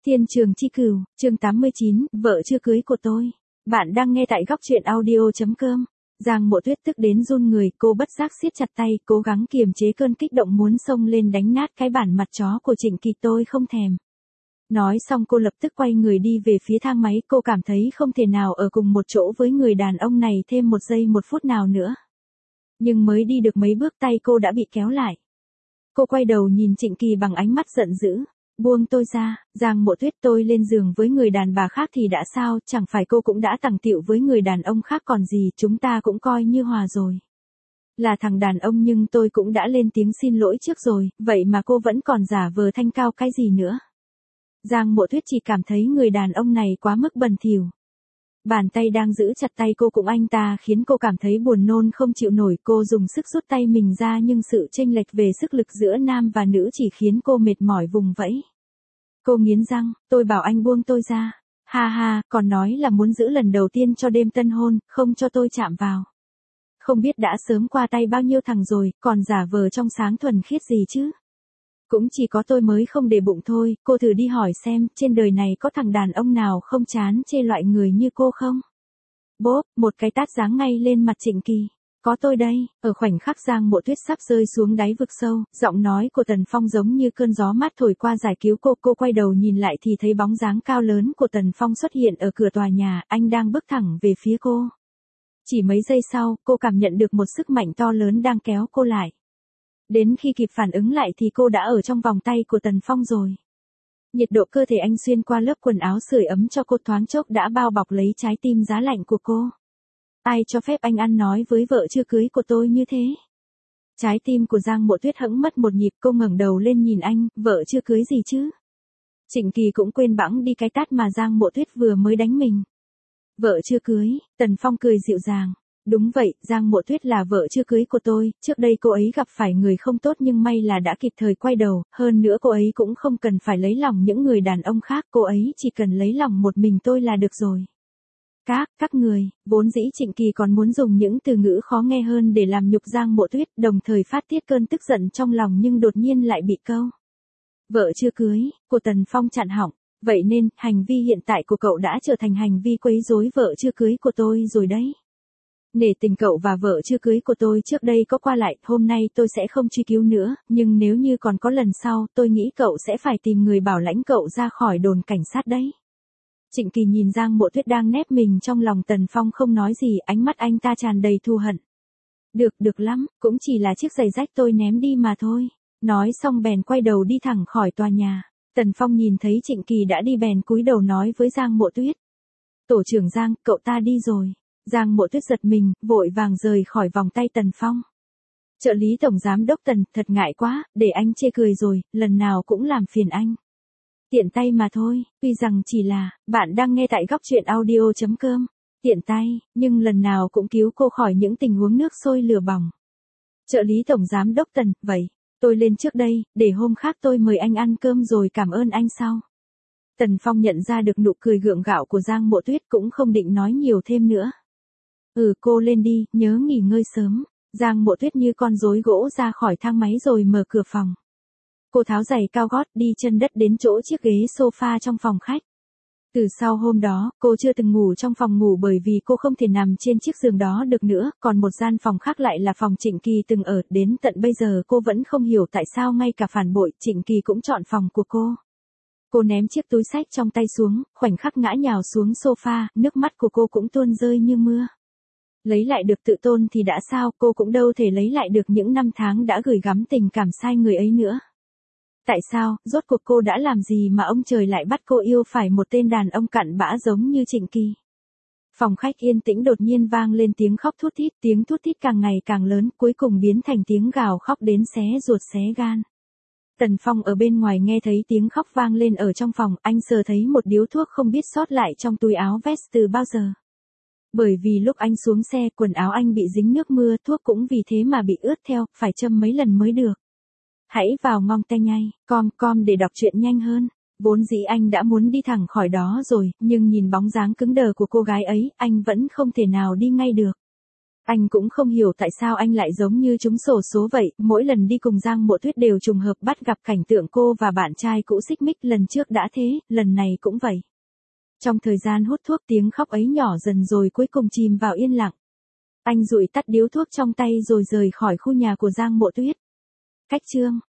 Thiên Trường Chi Cửu, chương 89, vợ chưa cưới của tôi. Bạn đang nghe tại góc truyện audio.com. Giang Mộ Tuyết tức đến run người, cô bất giác siết chặt tay, cố gắng kiềm chế cơn kích động muốn xông lên đánh nát cái bản mặt chó của Trịnh Kỳ, tôi không thèm. Nói xong cô lập tức quay người đi về phía thang máy, cô cảm thấy không thể nào ở cùng một chỗ với người đàn ông này thêm một giây một phút nào nữa. Nhưng mới đi được mấy bước tay cô đã bị kéo lại. Cô quay đầu nhìn Trịnh Kỳ bằng ánh mắt giận dữ. Buông tôi ra, Giang Mộ Tuyết, tôi lên giường với người đàn bà khác thì đã sao, chẳng phải cô cũng đã tằng tịu với người đàn ông khác còn gì, chúng ta cũng coi như hòa rồi. Là thằng đàn ông nhưng tôi cũng đã lên tiếng xin lỗi trước rồi, vậy mà cô vẫn còn giả vờ thanh cao cái gì nữa. Giang Mộ Tuyết chỉ cảm thấy người đàn ông này quá mức bẩn thỉu. Bàn tay đang giữ chặt tay cô cũng anh ta khiến cô cảm thấy buồn nôn không chịu nổi, cô dùng sức rút tay mình ra nhưng sự chênh lệch về sức lực giữa nam và nữ chỉ khiến cô mệt mỏi vùng vẫy. Cô nghiến răng, tôi bảo anh buông tôi ra. Ha ha, còn nói là muốn giữ lần đầu tiên cho đêm tân hôn, không cho tôi chạm vào. Không biết đã sớm qua tay bao nhiêu thằng rồi, còn giả vờ trong sáng thuần khiết gì chứ. Cũng chỉ có tôi mới không để bụng thôi, cô thử đi hỏi xem, trên đời này có thằng đàn ông nào không chán chê loại người như cô không? Bốp, một cái tát giáng ngay lên mặt Trịnh Kỳ. Có tôi đây, ở khoảnh khắc Giang Mộ Tuyết sắp rơi xuống đáy vực sâu, giọng nói của Tần Phong giống như cơn gió mát thổi qua giải cứu cô quay đầu nhìn lại thì thấy bóng dáng cao lớn của Tần Phong xuất hiện ở cửa tòa nhà, anh đang bước thẳng về phía cô. Chỉ mấy giây sau, cô cảm nhận được một sức mạnh to lớn đang kéo cô lại. Đến khi kịp phản ứng lại thì cô đã ở trong vòng tay của Tần Phong rồi. Nhiệt độ cơ thể anh xuyên qua lớp quần áo sưởi ấm cho cô thoáng chốc đã bao bọc lấy trái tim giá lạnh của cô. Ai cho phép anh ăn nói với vợ chưa cưới của tôi như thế? Trái tim của Giang Mộ Tuyết hững mất một nhịp, cô ngẩng đầu lên nhìn anh, vợ chưa cưới gì chứ? Trịnh Kỳ cũng quên bẵng đi cái tát mà Giang Mộ Tuyết vừa mới đánh mình. Vợ chưa cưới, Tần Phong cười dịu dàng. Đúng vậy, Giang Mộ Tuyết là vợ chưa cưới của tôi, trước đây cô ấy gặp phải người không tốt nhưng may là đã kịp thời quay đầu, hơn nữa cô ấy cũng không cần phải lấy lòng những người đàn ông khác, cô ấy chỉ cần lấy lòng một mình tôi là được rồi. Các người, vốn dĩ Trịnh Kỳ còn muốn dùng những từ ngữ khó nghe hơn để làm nhục Giang Mộ Tuyết, đồng thời phát tiết cơn tức giận trong lòng nhưng đột nhiên lại bị câu. Vợ chưa cưới, của Tần Phong chặn họng, vậy nên, hành vi hiện tại của cậu đã trở thành hành vi quấy rối vợ chưa cưới của tôi rồi đấy. Nể tình cậu và vợ chưa cưới của tôi trước đây có qua lại, hôm nay tôi sẽ không truy cứu nữa, nhưng nếu như còn có lần sau, tôi nghĩ cậu sẽ phải tìm người bảo lãnh cậu ra khỏi đồn cảnh sát đấy. Trịnh Kỳ nhìn Giang Mộ Tuyết đang nép mình trong lòng Tần Phong không nói gì, ánh mắt anh ta tràn đầy thù hận. Được lắm, cũng chỉ là chiếc giày rách tôi ném đi mà thôi. Nói xong bèn quay đầu đi thẳng khỏi tòa nhà. Tần Phong nhìn thấy Trịnh Kỳ đã đi bèn cúi đầu nói với Giang Mộ Tuyết. Tổ trưởng Giang, cậu ta đi rồi. Giang Mộ Tuyết giật mình, vội vàng rời khỏi vòng tay Tần Phong. Trợ lý tổng giám đốc Tần, thật ngại quá, để anh chê cười rồi, lần nào cũng làm phiền anh. Tiện tay mà thôi, tuy rằng chỉ là, bạn đang nghe tại góc truyện audio.com. Tiện tay, nhưng lần nào cũng cứu cô khỏi những tình huống nước sôi lửa bỏng. Trợ lý tổng giám đốc Tần, vậy, tôi lên trước đây, để hôm khác tôi mời anh ăn cơm rồi cảm ơn anh sau. Tần Phong nhận ra được nụ cười gượng gạo của Giang Mộ Tuyết cũng không định nói nhiều thêm nữa. Cô lên đi, nhớ nghỉ ngơi sớm. Giang Mộ Tuyết như con rối gỗ ra khỏi thang máy rồi mở cửa phòng. Cô tháo giày cao gót đi chân đất đến chỗ chiếc ghế sofa trong phòng khách. Từ sau hôm đó, cô chưa từng ngủ trong phòng ngủ bởi vì cô không thể nằm trên chiếc giường đó được nữa, còn một gian phòng khác lại là phòng Trịnh Kỳ từng ở, đến tận bây giờ cô vẫn không hiểu tại sao ngay cả phản bội, Trịnh Kỳ cũng chọn phòng của cô. Cô ném chiếc túi xách trong tay xuống, khoảnh khắc ngã nhào xuống sofa, nước mắt của cô cũng tuôn rơi như mưa. Lấy lại được tự tôn thì đã sao, cô cũng đâu thể lấy lại được những năm tháng đã gửi gắm tình cảm sai người ấy nữa. Tại sao, rốt cuộc cô đã làm gì mà ông trời lại bắt cô yêu phải một tên đàn ông cặn bã giống như Trịnh Kỳ? Phòng khách yên tĩnh đột nhiên vang lên tiếng khóc thút thít, tiếng thút thít càng ngày càng lớn, cuối cùng biến thành tiếng gào khóc đến xé ruột xé gan. Tần Phong ở bên ngoài nghe thấy tiếng khóc vang lên ở trong phòng, anh sờ thấy một điếu thuốc không biết sót lại trong túi áo vest từ bao giờ. Bởi vì lúc anh xuống xe, quần áo anh bị dính nước mưa, thuốc cũng vì thế mà bị ướt theo, phải châm mấy lần mới được. Hãy vào ngong tay ngay, com để đọc truyện nhanh hơn. Vốn dĩ anh đã muốn đi thẳng khỏi đó rồi, nhưng nhìn bóng dáng cứng đờ của cô gái ấy, anh vẫn không thể nào đi ngay được. Anh cũng không hiểu tại sao anh lại giống như trúng xổ số vậy, mỗi lần đi cùng Giang Mộ Tuyết đều trùng hợp bắt gặp cảnh tượng cô và bạn trai cũ xích mích, lần trước đã thế, lần này cũng vậy. Trong thời gian hút thuốc tiếng khóc ấy nhỏ dần rồi cuối cùng chìm vào yên lặng. Anh dụi tắt điếu thuốc trong tay rồi rời khỏi khu nhà của Giang Mộ Tuyết. Cách chương